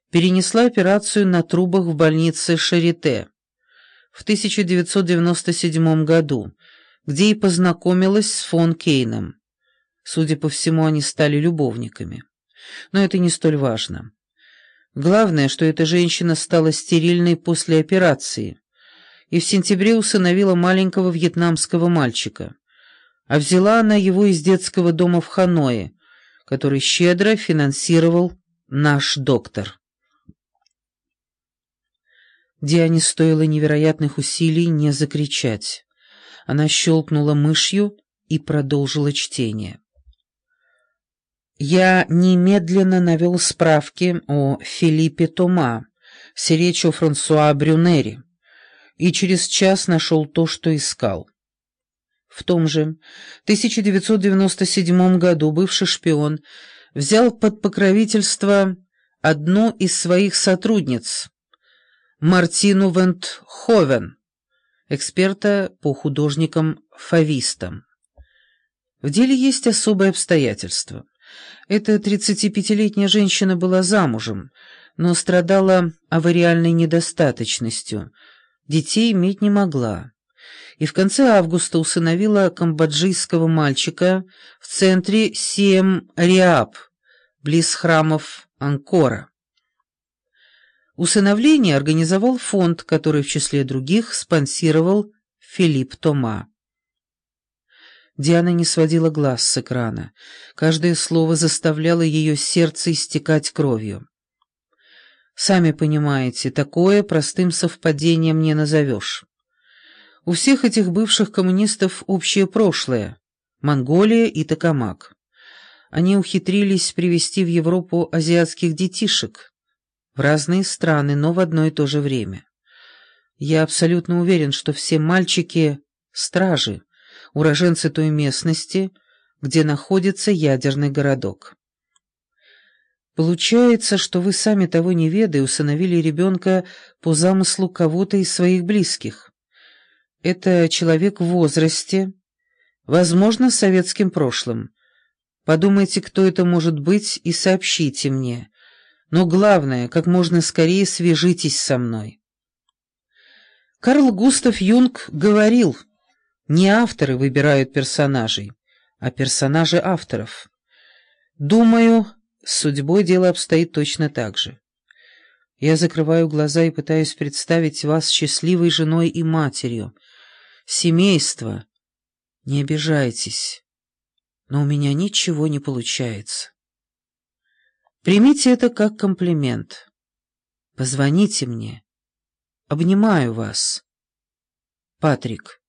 перенесла операцию на трубах в больнице Шарите в 1997 году, где и познакомилась с фон Кейном. Судя по всему, они стали любовниками. Но это не столь важно. Главное, что эта женщина стала стерильной после операции и в сентябре усыновила маленького вьетнамского мальчика, а взяла она его из детского дома в Ханое, который щедро финансировал наш доктор. Диане стоило невероятных усилий не закричать. Она щелкнула мышью и продолжила чтение. Я немедленно навел справки о Филиппе Тома, Серечо Франсуа Брюнери, и через час нашел то, что искал. В том же 1997 году бывший шпион взял под покровительство одну из своих сотрудниц, Мартину Вентховен, эксперта по художникам-фавистам. В деле есть особое обстоятельство. Эта 35-летняя женщина была замужем, но страдала авариальной недостаточностью, детей иметь не могла, и в конце августа усыновила камбоджийского мальчика в центре Сием-Риап, близ храмов Анкора. Усыновление организовал фонд, который в числе других спонсировал Филипп Тома. Диана не сводила глаз с экрана. Каждое слово заставляло ее сердце истекать кровью. Сами понимаете, такое простым совпадением не назовешь. У всех этих бывших коммунистов общее прошлое — Монголия и Токамак. Они ухитрились привезти в Европу азиатских детишек в разные страны, но в одно и то же время. Я абсолютно уверен, что все мальчики — стражи, уроженцы той местности, где находится ядерный городок. Получается, что вы, сами того не ведая, усыновили ребенка по замыслу кого-то из своих близких. Это человек в возрасте, возможно, с советским прошлым. Подумайте, кто это может быть, и сообщите мне. Но главное, как можно скорее свяжитесь со мной. Карл Густав Юнг говорил: не авторы выбирают персонажей, а персонажи авторов. Думаю, с судьбой дело обстоит точно так же. Я закрываю глаза и пытаюсь представить вас счастливой женой и матерью. Семейство. Не обижайтесь, но у меня ничего не получается. Примите это как комплимент. Позвоните мне. Обнимаю вас. Патрик.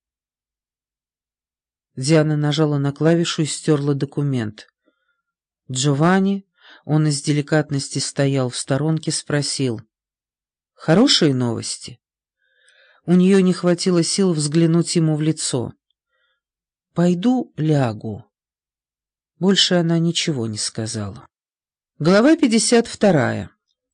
Диана нажала на клавишу и стерла документ. Джованни, он из деликатности стоял в сторонке, спросил: «Хорошие новости?» У нее не хватило сил взглянуть ему в лицо. «Пойду лягу». Больше она ничего не сказала. Глава 52.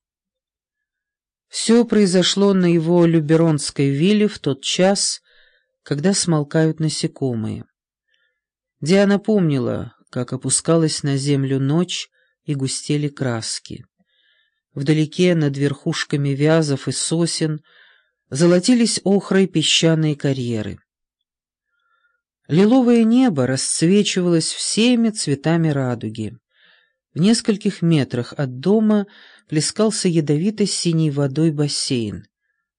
Все произошло на его Люберонской вилле в тот час, когда смолкают насекомые. Диана помнила, как опускалась на землю ночь и густели краски. Вдалеке, над верхушками вязов и сосен, золотились охрой песчаные карьеры. Лиловое небо расцвечивалось всеми цветами радуги. В нескольких метрах от дома плескался ядовито-синей водой бассейн.